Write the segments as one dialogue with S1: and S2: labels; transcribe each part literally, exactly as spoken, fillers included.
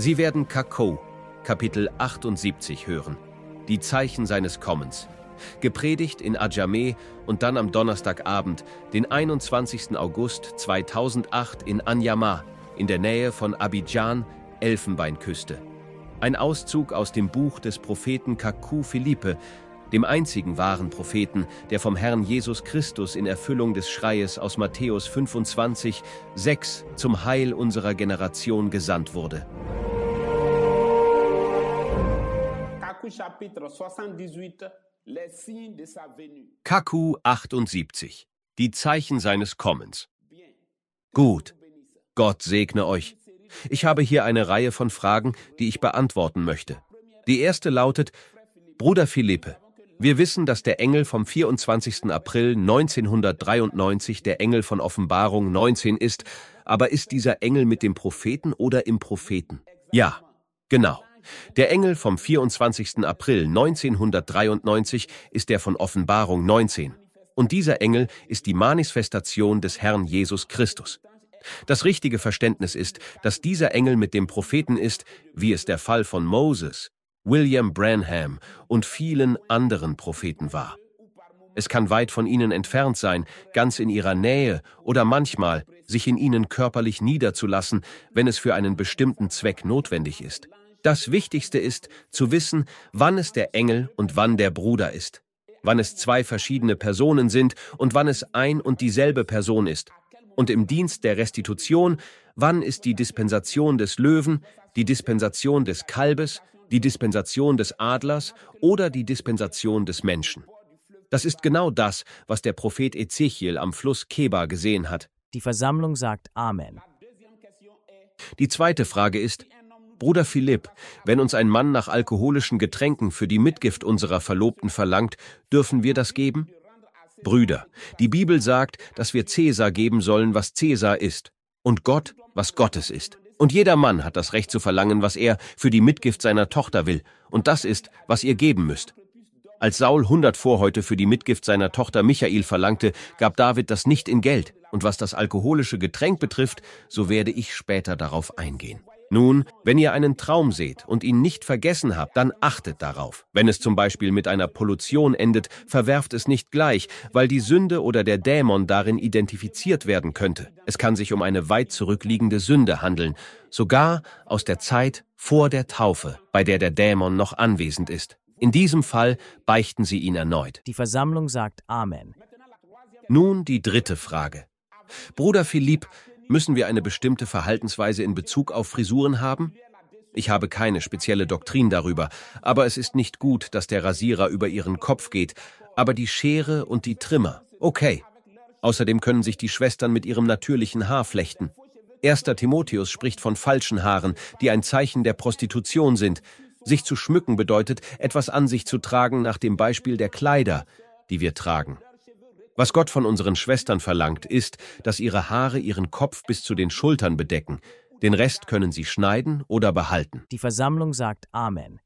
S1: Sie werden Kakou, Kapitel achtundsiebzig hören, die Zeichen seines Kommens. Gepredigt in Adjamé und dann am Donnerstagabend, den einundzwanzigsten August zweitausendacht in Anyama, in der Nähe von Abidjan, Elfenbeinküste. Ein Auszug aus dem Buch des Propheten Kakou Philippe, dem einzigen wahren Propheten, der vom Herrn Jesus Christus in Erfüllung des Schreies aus Matthäus fünfundzwanzig, sechs zum Heil unserer Generation gesandt wurde. Kakou achtundsiebzig. Die Zeichen seines Kommens. Gut. Gott segne euch. Ich habe hier eine Reihe von Fragen, die ich beantworten möchte. Die erste lautet: Bruder Philippe, wir wissen, dass der Engel vom vierundzwanzigsten April neunzehnhundertdreiundneunzig der Engel von Offenbarung neunzehn ist, aber ist dieser Engel mit dem Propheten oder im Propheten? Ja, genau. Der Engel vom vierundzwanzigsten April neunzehnhundertdreiundneunzig ist der von Offenbarung neunzehn. Und dieser Engel ist die Manifestation des Herrn Jesus Christus. Das richtige Verständnis ist, dass dieser Engel mit dem Propheten ist, wie es der Fall von Moses, William Branham und vielen anderen Propheten war. Es kann weit von ihnen entfernt sein, ganz in ihrer Nähe oder manchmal sich in ihnen körperlich niederzulassen, wenn es für einen bestimmten Zweck notwendig ist. Das Wichtigste ist, zu wissen, wann es der Engel und wann der Bruder ist, wann es zwei verschiedene Personen sind und wann es ein und dieselbe Person ist. Und im Dienst der Restitution, wann ist die Dispensation des Löwen, die Dispensation des Kalbes, die Dispensation des Adlers oder die Dispensation des Menschen. Das ist genau das, was der Prophet Ezechiel am Fluss Keba gesehen hat.
S2: Die Versammlung sagt Amen.
S1: Die zweite Frage ist: Bruder Philipp, wenn uns ein Mann nach alkoholischen Getränken für die Mitgift unserer Verlobten verlangt, dürfen wir das geben? Brüder, die Bibel sagt, dass wir Cäsar geben sollen, was Cäsar ist, und Gott, was Gottes ist. Und jeder Mann hat das Recht zu verlangen, was er für die Mitgift seiner Tochter will, und das ist, was ihr geben müsst. Als Saul hundert Vorhäute für die Mitgift seiner Tochter Michael verlangte, gab David das nicht in Geld, und was das alkoholische Getränk betrifft, so werde ich später darauf eingehen. Nun, wenn ihr einen Traum seht und ihn nicht vergessen habt, dann achtet darauf. Wenn es zum Beispiel mit einer Pollution endet, verwerft es nicht gleich, weil die Sünde oder der Dämon darin identifiziert werden könnte. Es kann sich um eine weit zurückliegende Sünde handeln, sogar aus der Zeit vor der Taufe, bei der der Dämon noch anwesend ist. In diesem Fall beichten Sie ihn erneut.
S2: Die Versammlung sagt Amen.
S1: Nun die dritte Frage. Bruder Philipp, müssen wir eine bestimmte Verhaltensweise in Bezug auf Frisuren haben? Ich habe keine spezielle Doktrin darüber, aber es ist nicht gut, dass der Rasierer über Ihren Kopf geht, aber die Schere und die Trimmer, okay. Außerdem können sich die Schwestern mit ihrem natürlichen Haar flechten. Erster Timotheus spricht von falschen Haaren, die ein Zeichen der Prostitution sind. Sich zu schmücken bedeutet, etwas an sich zu tragen nach dem Beispiel der Kleider, die wir tragen. Was Gott von unseren Schwestern verlangt, ist, dass ihre Haare ihren Kopf bis zu den Schultern bedecken. Den Rest können sie schneiden oder behalten.
S2: Die Versammlung sagt Amen.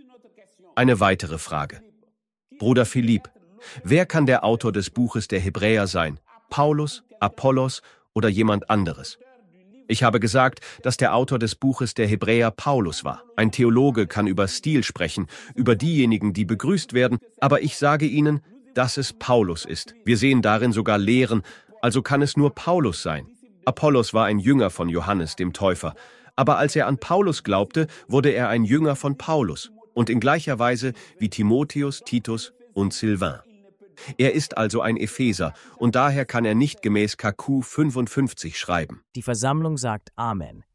S1: Eine weitere Frage. Bruder Philipp, wer kann der Autor des Buches der Hebräer sein? Paulus, Apollos oder jemand anderes? Ich habe gesagt, dass der Autor des Buches der Hebräer Paulus war. Ein Theologe kann über Stil sprechen, über diejenigen, die begrüßt werden, aber ich sage Ihnen, dass es Paulus ist. Wir sehen darin sogar Lehren, also kann es nur Paulus sein. Apollos war ein Jünger von Johannes dem Täufer, aber als er an Paulus glaubte, wurde er ein Jünger von Paulus und in gleicher Weise wie Timotheus, Titus und Sylvain. Er ist also ein Epheser und daher kann er nicht gemäß Kakou fünfundfünfzig schreiben.
S2: Die Versammlung sagt Amen.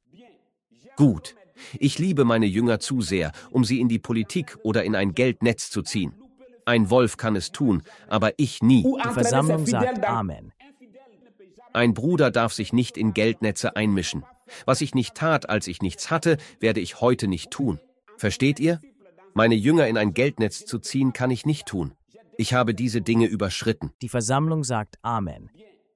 S1: Gut, ich liebe meine Jünger zu sehr, um sie in die Politik oder in ein Geldnetz zu ziehen. Ein Wolf kann es tun, aber ich nie.
S2: Die Versammlung sagt Amen.
S1: Ein Bruder darf sich nicht in Geldnetze einmischen. Was ich nicht tat, als ich nichts hatte, werde ich heute nicht tun. Versteht ihr? Meine Jünger in ein Geldnetz zu ziehen, kann ich nicht tun. Ich habe diese Dinge überschritten.
S2: Die Versammlung sagt Amen.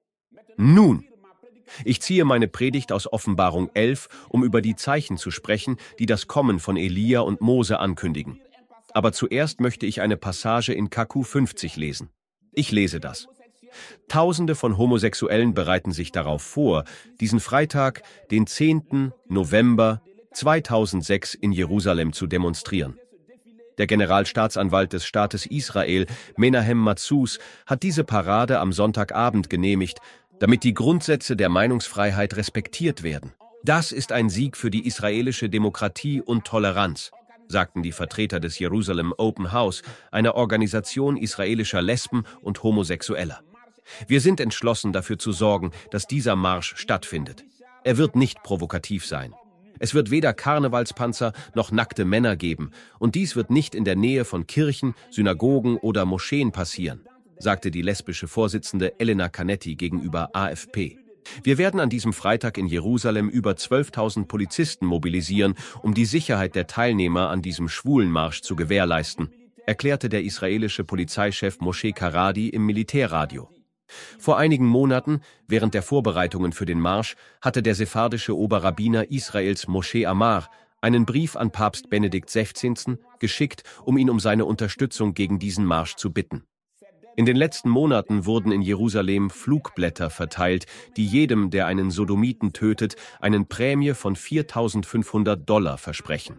S1: Nun, ich ziehe meine Predigt aus Offenbarung elf, um über die Zeichen zu sprechen, die das Kommen von Elia und Mose ankündigen. Aber zuerst möchte ich eine Passage in Kakou fünfzig lesen. Ich lese das. Tausende von Homosexuellen bereiten sich darauf vor, diesen Freitag, den zehnten November, zweitausendsechs in Jerusalem zu demonstrieren. Der Generalstaatsanwalt des Staates Israel, Menahem Matzuz, hat diese Parade am Sonntagabend genehmigt, damit die Grundsätze der Meinungsfreiheit respektiert werden. Das ist ein Sieg für die israelische Demokratie und Toleranz, sagten die Vertreter des Jerusalem Open House, einer Organisation israelischer Lesben und Homosexueller. Wir sind entschlossen, dafür zu sorgen, dass dieser Marsch stattfindet. Er wird nicht provokativ sein. Es wird weder Karnevalspanzer noch nackte Männer geben, und dies wird nicht in der Nähe von Kirchen, Synagogen oder Moscheen passieren, sagte die lesbische Vorsitzende Elena Canetti gegenüber A F P. Wir werden an diesem Freitag in Jerusalem über zwölftausend Polizisten mobilisieren, um die Sicherheit der Teilnehmer an diesem Schwulenmarsch zu gewährleisten, erklärte der israelische Polizeichef Moshe Karadi im Militärradio. Vor einigen Monaten, während der Vorbereitungen für den Marsch, hatte der sephardische Oberrabbiner Israels Moshe Amar einen Brief an Papst Benedikt sechzehnten geschickt, um ihn um seine Unterstützung gegen diesen Marsch zu bitten. In den letzten Monaten wurden in Jerusalem Flugblätter verteilt, die jedem, der einen Sodomiten tötet, eine Prämie von viertausendfünfhundert Dollar versprechen.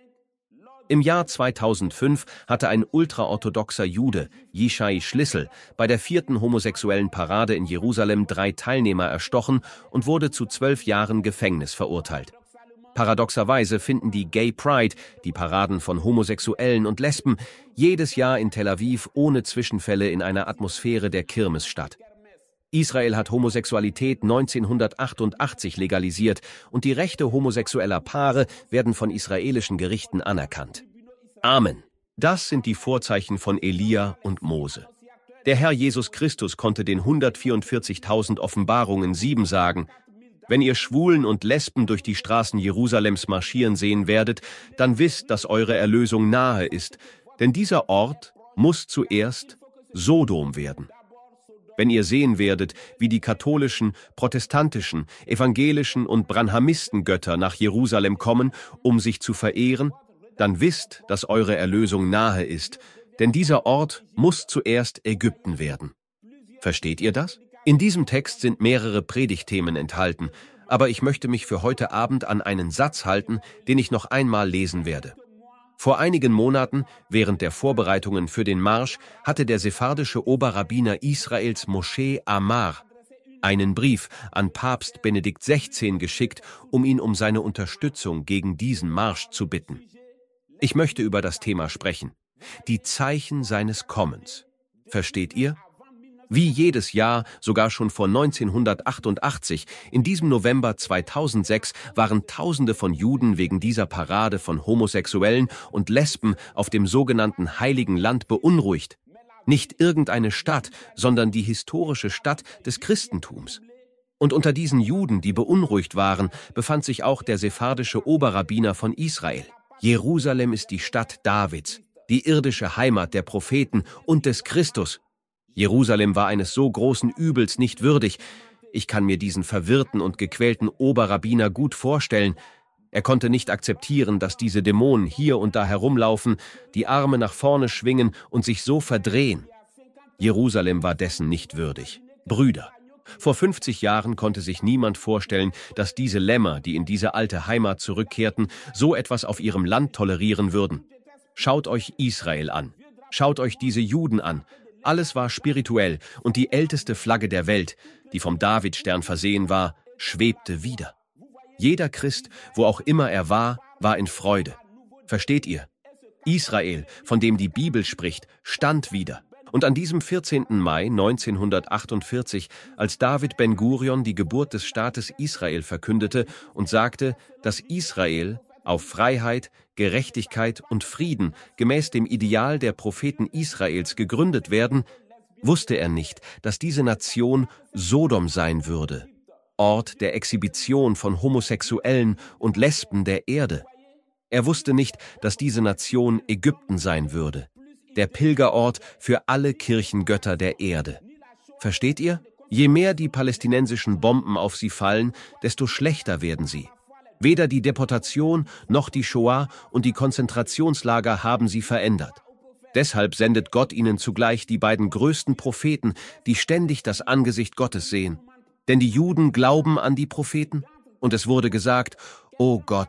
S1: Im Jahr zweitausendfünf hatte ein ultraorthodoxer Jude, Yishai Schlissel, bei der vierten homosexuellen Parade in Jerusalem drei Teilnehmer erstochen und wurde zu zwölf Jahren Gefängnis verurteilt. Paradoxerweise finden die Gay Pride, die Paraden von Homosexuellen und Lesben, jedes Jahr in Tel Aviv ohne Zwischenfälle in einer Atmosphäre der Kirmes statt. Israel hat Homosexualität neunzehnhundertachtundachtzig legalisiert und die Rechte homosexueller Paare werden von israelischen Gerichten anerkannt. Amen. Das sind die Vorzeichen von Elia und Mose. Der Herr Jesus Christus konnte den hundertvierundvierzigtausend Offenbarungen sieben sagen: Wenn ihr Schwulen und Lesben durch die Straßen Jerusalems marschieren sehen werdet, dann wisst, dass eure Erlösung nahe ist, denn dieser Ort muss zuerst Sodom werden. Wenn ihr sehen werdet, wie die katholischen, protestantischen, evangelischen und Branhamisten-Götter nach Jerusalem kommen, um sich zu verehren, dann wisst, dass eure Erlösung nahe ist, denn dieser Ort muss zuerst Ägypten werden. Versteht ihr das? In diesem Text sind mehrere Predigtthemen enthalten, aber ich möchte mich für heute Abend an einen Satz halten, den ich noch einmal lesen werde. Vor einigen Monaten, während der Vorbereitungen für den Marsch, hatte der sephardische Oberrabbiner Israels Moshe Amar einen Brief an Papst Benedikt sechzehnten geschickt, um ihn um seine Unterstützung gegen diesen Marsch zu bitten. Ich möchte über das Thema sprechen: die Zeichen seines Kommens. Versteht ihr? Wie jedes Jahr, sogar schon vor neunzehnhundertachtundachtzig, in diesem November zweitausendsechs waren Tausende von Juden wegen dieser Parade von Homosexuellen und Lesben auf dem sogenannten Heiligen Land beunruhigt. Nicht irgendeine Stadt, sondern die historische Stadt des Christentums. Und unter diesen Juden, die beunruhigt waren, befand sich auch der sephardische Oberrabbiner von Israel. Jerusalem ist die Stadt Davids, die irdische Heimat der Propheten und des Christus. Jerusalem war eines so großen Übels nicht würdig. Ich kann mir diesen verwirrten und gequälten Oberrabbiner gut vorstellen. Er konnte nicht akzeptieren, dass diese Dämonen hier und da herumlaufen, die Arme nach vorne schwingen und sich so verdrehen. Jerusalem war dessen nicht würdig. Brüder, vor fünfzig Jahren konnte sich niemand vorstellen, dass diese Lämmer, die in diese alte Heimat zurückkehrten, so etwas auf ihrem Land tolerieren würden. Schaut euch Israel an. Schaut euch diese Juden an. Alles war spirituell und die älteste Flagge der Welt, die vom Davidstern versehen war, schwebte wieder. Jeder Christ, wo auch immer er war, war in Freude. Versteht ihr? Israel, von dem die Bibel spricht, stand wieder. Und an diesem vierzehnten Mai neunzehnhundertachtundvierzig, als David Ben-Gurion die Geburt des Staates Israel verkündete und sagte, dass Israel auf Freiheit, Gerechtigkeit und Frieden gemäß dem Ideal der Propheten Israels gegründet werden, wusste er nicht, dass diese Nation Sodom sein würde, Ort der Exhibition von Homosexuellen und Lesben der Erde. Er wusste nicht, dass diese Nation Ägypten sein würde, der Pilgerort für alle Kirchengötter der Erde. Versteht ihr? Je mehr die palästinensischen Bomben auf sie fallen, desto schlechter werden sie. Weder die Deportation noch die Shoah und die Konzentrationslager haben sie verändert. Deshalb sendet Gott ihnen zugleich die beiden größten Propheten, die ständig das Angesicht Gottes sehen. Denn die Juden glauben an die Propheten, und es wurde gesagt: O Gott,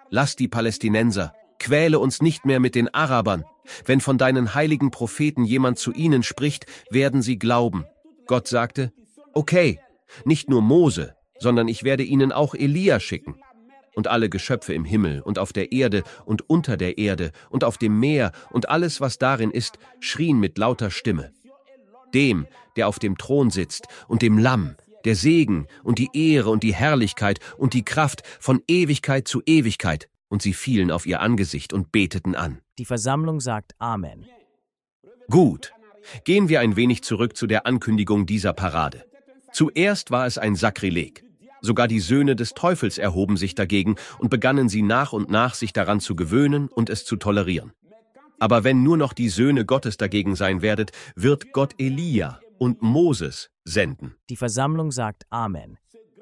S1: lass die Palästinenser, quäle uns nicht mehr mit den Arabern. Wenn von deinen heiligen Propheten jemand zu ihnen spricht, werden sie glauben. Gott sagte, okay, nicht nur Mose, sondern ich werde ihnen auch Elia schicken. Und alle Geschöpfe im Himmel und auf der Erde und unter der Erde und auf dem Meer und alles, was darin ist, schrien mit lauter Stimme. Dem, der auf dem Thron sitzt, und dem Lamm, der Segen und die Ehre und die Herrlichkeit und die Kraft von Ewigkeit zu Ewigkeit. Und sie fielen auf ihr Angesicht und beteten an.
S2: Die Versammlung sagt Amen.
S1: Gut, gehen wir ein wenig zurück zu der Ankündigung dieser Parade. Zuerst war es ein Sakrileg. Sogar die Söhne des Teufels erhoben sich dagegen und begannen sie nach und nach sich daran zu gewöhnen und es zu tolerieren. Aber wenn nur noch die Söhne Gottes dagegen sein werdet, wird Gott Elia und Moses senden.
S2: Die Versammlung sagt Amen.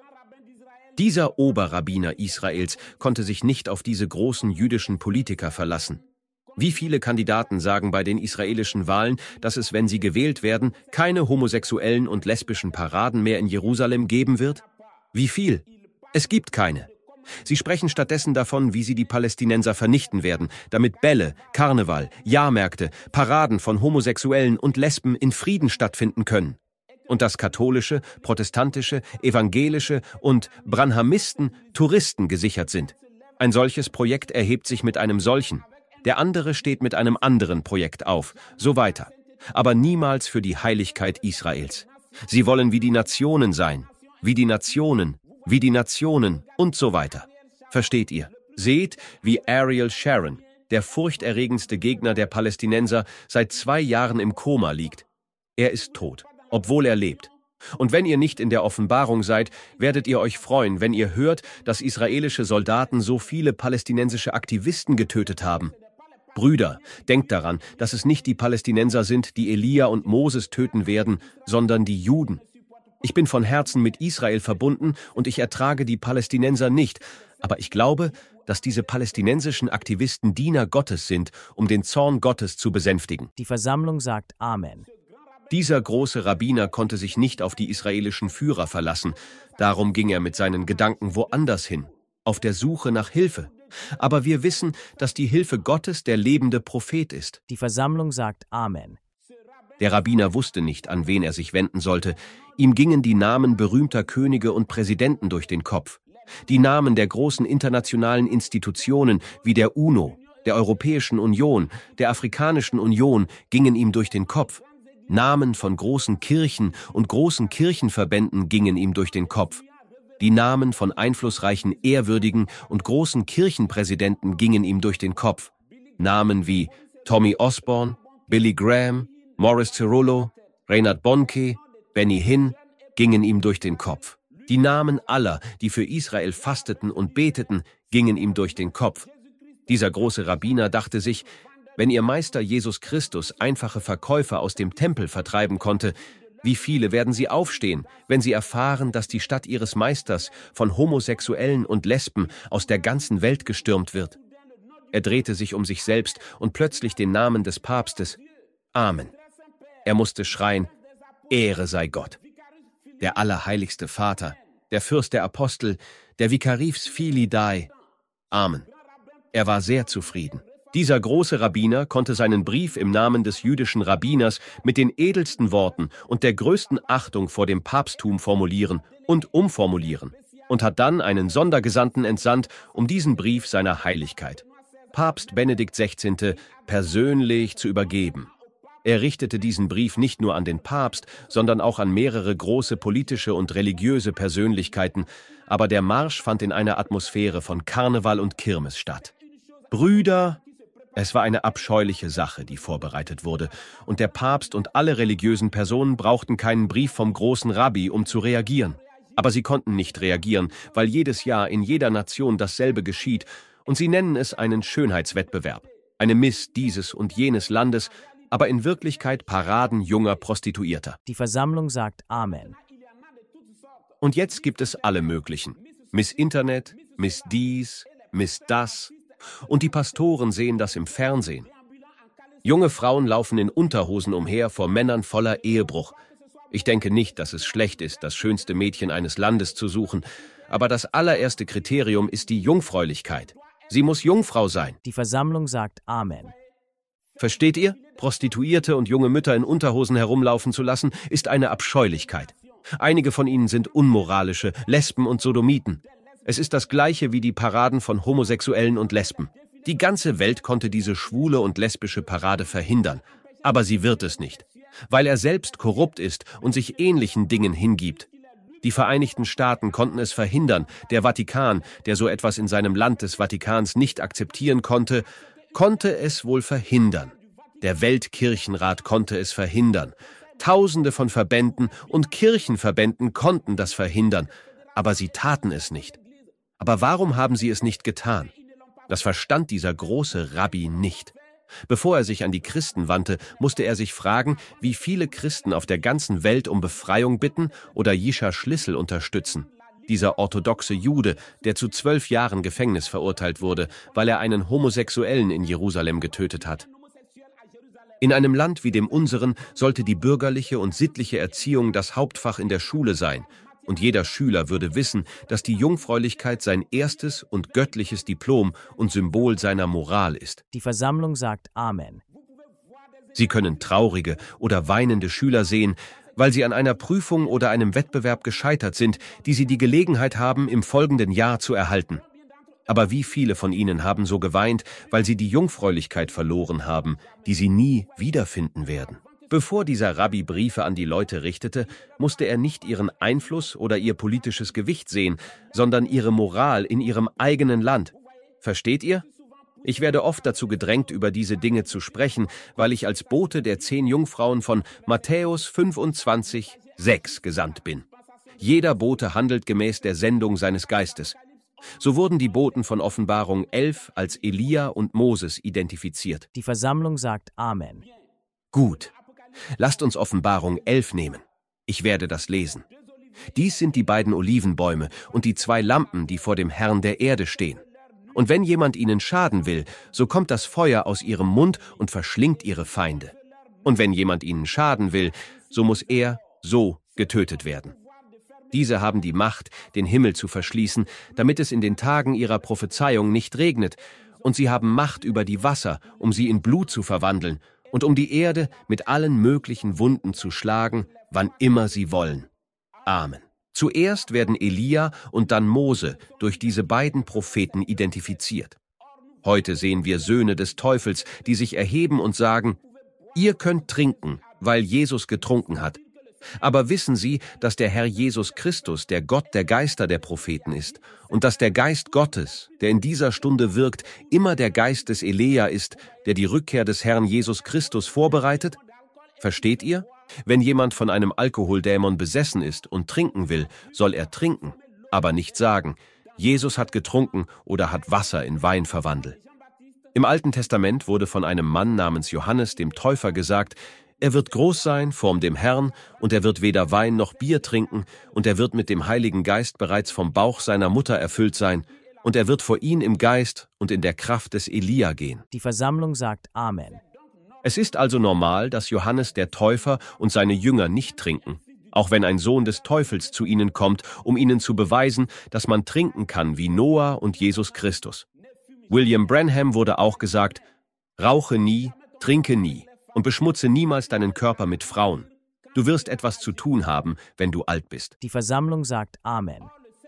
S1: Dieser Oberrabbiner Israels konnte sich nicht auf diese großen jüdischen Politiker verlassen. Wie viele Kandidaten sagen bei den israelischen Wahlen, dass es, wenn sie gewählt werden, keine homosexuellen und lesbischen Paraden mehr in Jerusalem geben wird? Wie viel? Es gibt keine. Sie sprechen stattdessen davon, wie sie die Palästinenser vernichten werden, damit Bälle, Karneval, Jahrmärkte, Paraden von Homosexuellen und Lesben in Frieden stattfinden können. Und dass katholische, protestantische, evangelische und Branhamisten Touristen gesichert sind. Ein solches Projekt erhebt sich mit einem solchen. Der andere steht mit einem anderen Projekt auf, so weiter. Aber niemals für die Heiligkeit Israels. Sie wollen wie die Nationen sein, wie die Nationen, wie die Nationen und so weiter. Versteht ihr? Seht, wie Ariel Sharon, der furchterregendste Gegner der Palästinenser, seit zwei Jahren im Koma liegt. Er ist tot, obwohl er lebt. Und wenn ihr nicht in der Offenbarung seid, werdet ihr euch freuen, wenn ihr hört, dass israelische Soldaten so viele palästinensische Aktivisten getötet haben. Brüder, denkt daran, dass es nicht die Palästinenser sind, die Elia und Moses töten werden, sondern die Juden. Ich bin von Herzen mit Israel verbunden und ich ertrage die Palästinenser nicht, aber ich glaube, dass diese palästinensischen Aktivisten Diener Gottes sind, um den Zorn Gottes zu besänftigen.
S2: Die Versammlung sagt Amen.
S1: Dieser große Rabbiner konnte sich nicht auf die israelischen Führer verlassen, darum ging er mit seinen Gedanken woanders hin, auf der Suche nach Hilfe. Aber wir wissen, dass die Hilfe Gottes der lebende Prophet ist.
S2: Die Versammlung sagt Amen.
S1: Der Rabbiner wusste nicht, an wen er sich wenden sollte. Ihm gingen die Namen berühmter Könige und Präsidenten durch den Kopf. Die Namen der großen internationalen Institutionen wie der UNO, der Europäischen Union, der Afrikanischen Union gingen ihm durch den Kopf. Namen von großen Kirchen und großen Kirchenverbänden gingen ihm durch den Kopf. Die Namen von einflussreichen, ehrwürdigen und großen Kirchenpräsidenten gingen ihm durch den Kopf. Namen wie Tommy Osborne, Billy Graham, Morris Cerullo, Reinhard Bonnke, Benny Hinn gingen ihm durch den Kopf. Die Namen aller, die für Israel fasteten und beteten, gingen ihm durch den Kopf. Dieser große Rabbiner dachte sich, wenn ihr Meister Jesus Christus einfache Verkäufer aus dem Tempel vertreiben konnte, wie viele werden sie aufstehen, wenn sie erfahren, dass die Stadt ihres Meisters von Homosexuellen und Lesben aus der ganzen Welt gestürmt wird? Er drehte sich um sich selbst und plötzlich den Namen des Papstes. Amen. Er musste schreien, Ehre sei Gott. Der allerheiligste Vater, der Fürst der Apostel, der Vicarius Filii Dei. Amen. Er war sehr zufrieden. Dieser große Rabbiner konnte seinen Brief im Namen des jüdischen Rabbiners mit den edelsten Worten und der größten Achtung vor dem Papsttum formulieren und umformulieren und hat dann einen Sondergesandten entsandt, um diesen Brief seiner Heiligkeit, Papst Benedikt der Sechzehnte, persönlich zu übergeben. Er richtete diesen Brief nicht nur an den Papst, sondern auch an mehrere große politische und religiöse Persönlichkeiten, aber der Marsch fand in einer Atmosphäre von Karneval und Kirmes statt. Brüder, es war eine abscheuliche Sache, die vorbereitet wurde, und der Papst und alle religiösen Personen brauchten keinen Brief vom großen Rabbi, um zu reagieren. Aber sie konnten nicht reagieren, weil jedes Jahr in jeder Nation dasselbe geschieht, und sie nennen es einen Schönheitswettbewerb, eine Miss dieses und jenes Landes, aber in Wirklichkeit Paraden junger Prostituierter.
S2: Die Versammlung sagt Amen.
S1: Und jetzt gibt es alle möglichen. Miss Internet, Miss dies, Miss das. Und die Pastoren sehen das im Fernsehen. Junge Frauen laufen in Unterhosen umher vor Männern voller Ehebruch. Ich denke nicht, dass es schlecht ist, das schönste Mädchen eines Landes zu suchen, aber das allererste Kriterium ist die Jungfräulichkeit. Sie muss Jungfrau sein.
S2: Die Versammlung sagt Amen.
S1: Versteht ihr? Prostituierte und junge Mütter in Unterhosen herumlaufen zu lassen, ist eine Abscheulichkeit. Einige von ihnen sind unmoralische Lesben und Sodomiten. Es ist das Gleiche wie die Paraden von Homosexuellen und Lesben. Die ganze Welt konnte diese schwule und lesbische Parade verhindern. Aber sie wird es nicht, weil er selbst korrupt ist und sich ähnlichen Dingen hingibt. Die Vereinigten Staaten konnten es verhindern. Der Vatikan, der so etwas in seinem Land des Vatikans nicht akzeptieren konnte, konnte es wohl verhindern. Der Weltkirchenrat konnte es verhindern. Tausende von Verbänden und Kirchenverbänden konnten das verhindern, aber sie taten es nicht. Aber warum haben sie es nicht getan? Das verstand dieser große Rabbi nicht. Bevor er sich an die Christen wandte, musste er sich fragen, wie viele Christen auf der ganzen Welt um Befreiung bitten oder Jischa Schlissel unterstützen. Dieser orthodoxe Jude, der zu zwölf Jahren Gefängnis verurteilt wurde, weil er einen Homosexuellen in Jerusalem getötet hat. In einem Land wie dem unseren sollte die bürgerliche und sittliche Erziehung das Hauptfach in der Schule sein, und jeder Schüler würde wissen, dass die Jungfräulichkeit sein erstes und göttliches Diplom und Symbol seiner Moral ist.
S2: Die Versammlung sagt Amen.
S1: Sie können traurige oder weinende Schüler sehen, weil sie an einer Prüfung oder einem Wettbewerb gescheitert sind, die sie die Gelegenheit haben, im folgenden Jahr zu erhalten. Aber wie viele von ihnen haben so geweint, weil sie die Jungfräulichkeit verloren haben, die sie nie wiederfinden werden? Bevor dieser Rabbi Briefe an die Leute richtete, musste er nicht ihren Einfluss oder ihr politisches Gewicht sehen, sondern ihre Moral in ihrem eigenen Land. Versteht ihr? Ich werde oft dazu gedrängt, über diese Dinge zu sprechen, weil ich als Bote der zehn Jungfrauen von Matthäus fünfundzwanzig, sechs gesandt bin. Jeder Bote handelt gemäß der Sendung seines Geistes. So wurden die Boten von Offenbarung elf als Elia und Moses identifiziert.
S2: Die Versammlung sagt Amen.
S1: Gut. Lasst uns Offenbarung elf nehmen. Ich werde das lesen. Dies sind die beiden Olivenbäume und die zwei Lampen, die vor dem Herrn der Erde stehen. Und wenn jemand ihnen schaden will, so kommt das Feuer aus ihrem Mund und verschlingt ihre Feinde. Und wenn jemand ihnen schaden will, so muss er so getötet werden. Diese haben die Macht, den Himmel zu verschließen, damit es in den Tagen ihrer Prophezeiung nicht regnet. Und sie haben Macht über die Wasser, um sie in Blut zu verwandeln und um die Erde mit allen möglichen Wunden zu schlagen, wann immer sie wollen. Amen. Zuerst werden Elia und dann Mose durch diese beiden Propheten identifiziert. Heute sehen wir Söhne des Teufels, die sich erheben und sagen, ihr könnt trinken, weil Jesus getrunken hat. Aber wissen Sie, dass der Herr Jesus Christus der Gott der Geister der Propheten ist und dass der Geist Gottes, der in dieser Stunde wirkt, immer der Geist des Elia ist, der die Rückkehr des Herrn Jesus Christus vorbereitet? Versteht ihr? Wenn jemand von einem Alkoholdämon besessen ist und trinken will, soll er trinken, aber nicht sagen, Jesus hat getrunken oder hat Wasser in Wein verwandelt. Im Alten Testament wurde von einem Mann namens Johannes dem Täufer gesagt, er wird groß sein, vorm dem Herrn, und er wird weder Wein noch Bier trinken, und er wird mit dem Heiligen Geist bereits vom Bauch seiner Mutter erfüllt sein, und er wird vor ihn im Geist und in der Kraft des Elia gehen.
S2: Die Versammlung sagt Amen.
S1: Es ist also normal, dass Johannes der Täufer und seine Jünger nicht trinken, auch wenn ein Sohn des Teufels zu ihnen kommt, um ihnen zu beweisen, dass man trinken kann wie Noah und Jesus Christus. William Branham wurde auch gesagt, rauche nie, trinke nie und beschmutze niemals deinen Körper mit Frauen. Du wirst etwas zu tun haben, wenn du alt bist.
S2: Die Versammlung sagt Amen.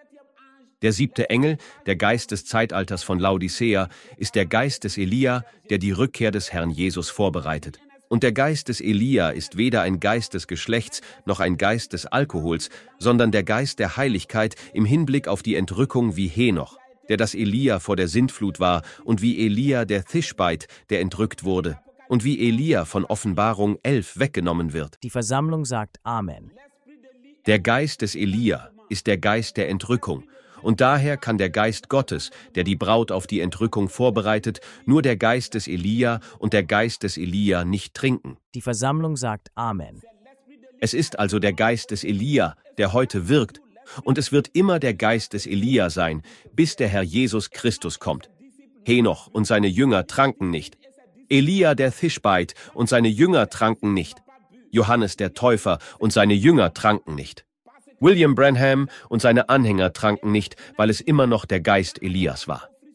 S1: Der siebte Engel, der Geist des Zeitalters von Laodicea, ist der Geist des Elia, der die Rückkehr des Herrn Jesus vorbereitet. Und der Geist des Elia ist weder ein Geist des Geschlechts noch ein Geist des Alkohols, sondern der Geist der Heiligkeit im Hinblick auf die Entrückung wie Henoch, der das Elia vor der Sintflut war, und wie Elia der Thischbeit, der entrückt wurde, und wie Elia von Offenbarung elf weggenommen wird.
S2: Die Versammlung sagt Amen.
S1: Der Geist des Elia ist der Geist der Entrückung, und daher kann der Geist Gottes, der die Braut auf die Entrückung vorbereitet, nur der Geist des Elia und der Geist des Elia nicht trinken.
S2: Die Versammlung sagt Amen.
S1: Es ist also der Geist des Elia, der heute wirkt, und es wird immer der Geist des Elia sein, bis der Herr Jesus Christus kommt. Henoch und seine Jünger tranken nicht. Elia der Thischbeit und seine Jünger tranken nicht. Johannes der Täufer und seine Jünger tranken nicht. William Branham und seine Anhänger tranken nicht, weil es immer noch der Geist Elias war.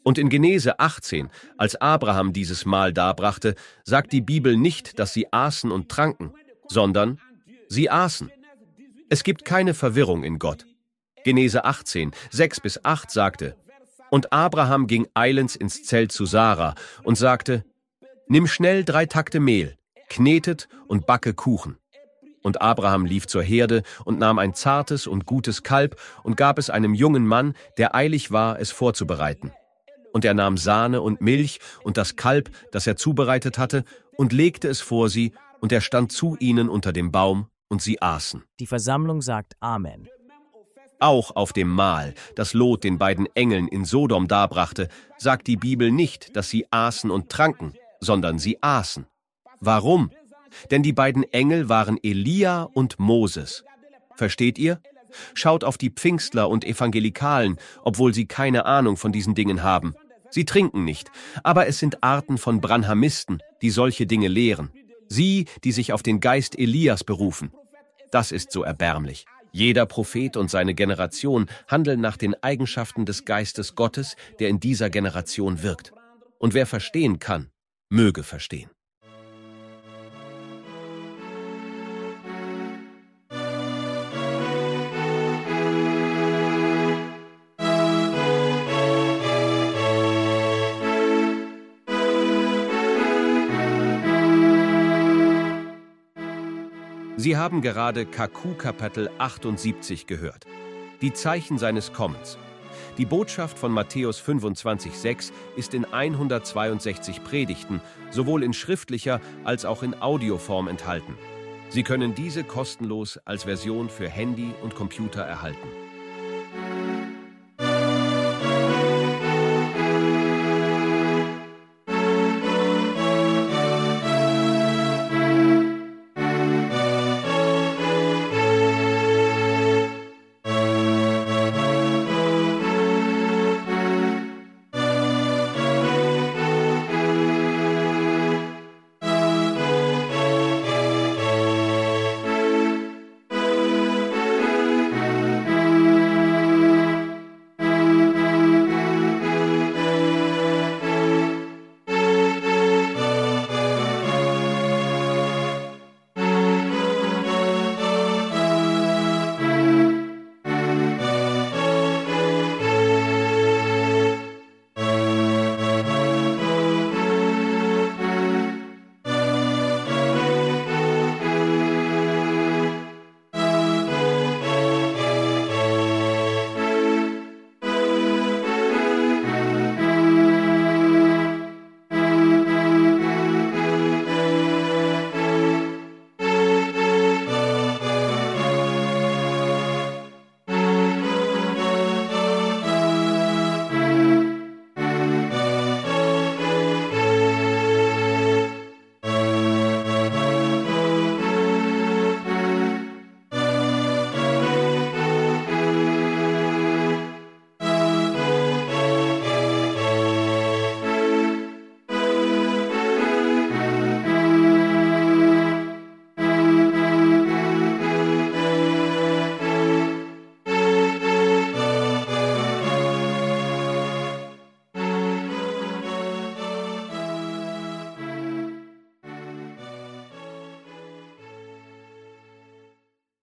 S1: Und in Genese achtzehn, als Abraham dieses Mahl darbrachte, sagt die Bibel nicht, dass sie aßen und tranken, sondern sie aßen. Es gibt keine Verwirrung in Gott. Genese achtzehn, sechs bis acht sagte: Und Abraham ging eilends ins Zelt zu Sarah und sagte: Nimm schnell drei Takte Mehl, knetet und backe Kuchen. Und Abraham lief zur Herde und nahm ein zartes und gutes Kalb und gab es einem jungen Mann, der eilig war, es vorzubereiten. Und er nahm Sahne und Milch und das Kalb, das er zubereitet hatte, und legte es vor sie, und er stand zu ihnen unter dem Baum, und sie aßen.
S2: Die Versammlung sagt Amen.
S1: Auch auf dem Mahl, das Lot den beiden Engeln in Sodom darbrachte, sagt die Bibel nicht, dass sie aßen und tranken, sondern sie aßen. Warum? Denn die beiden Engel waren Elia und Moses. Versteht ihr? Schaut auf die Pfingstler und Evangelikalen, obwohl sie keine Ahnung von diesen Dingen haben. Sie trinken nicht, aber es sind Arten von Branhamisten, die solche Dinge lehren. Sie, die sich auf den Geist Elias berufen. Das ist so erbärmlich. Jeder Prophet und seine Generation handeln nach den Eigenschaften des Geistes Gottes, der in dieser Generation wirkt. Und wer verstehen kann, möge verstehen. Sie haben gerade Kaku Kapitel achtundsiebzig gehört. Die Zeichen seines Kommens. Die Botschaft von Matthäus fünfundzwanzig sechs ist in hundertzweiundsechzig Predigten, sowohl in schriftlicher als auch in Audioform enthalten. Sie können diese kostenlos als Version für Handy und Computer erhalten.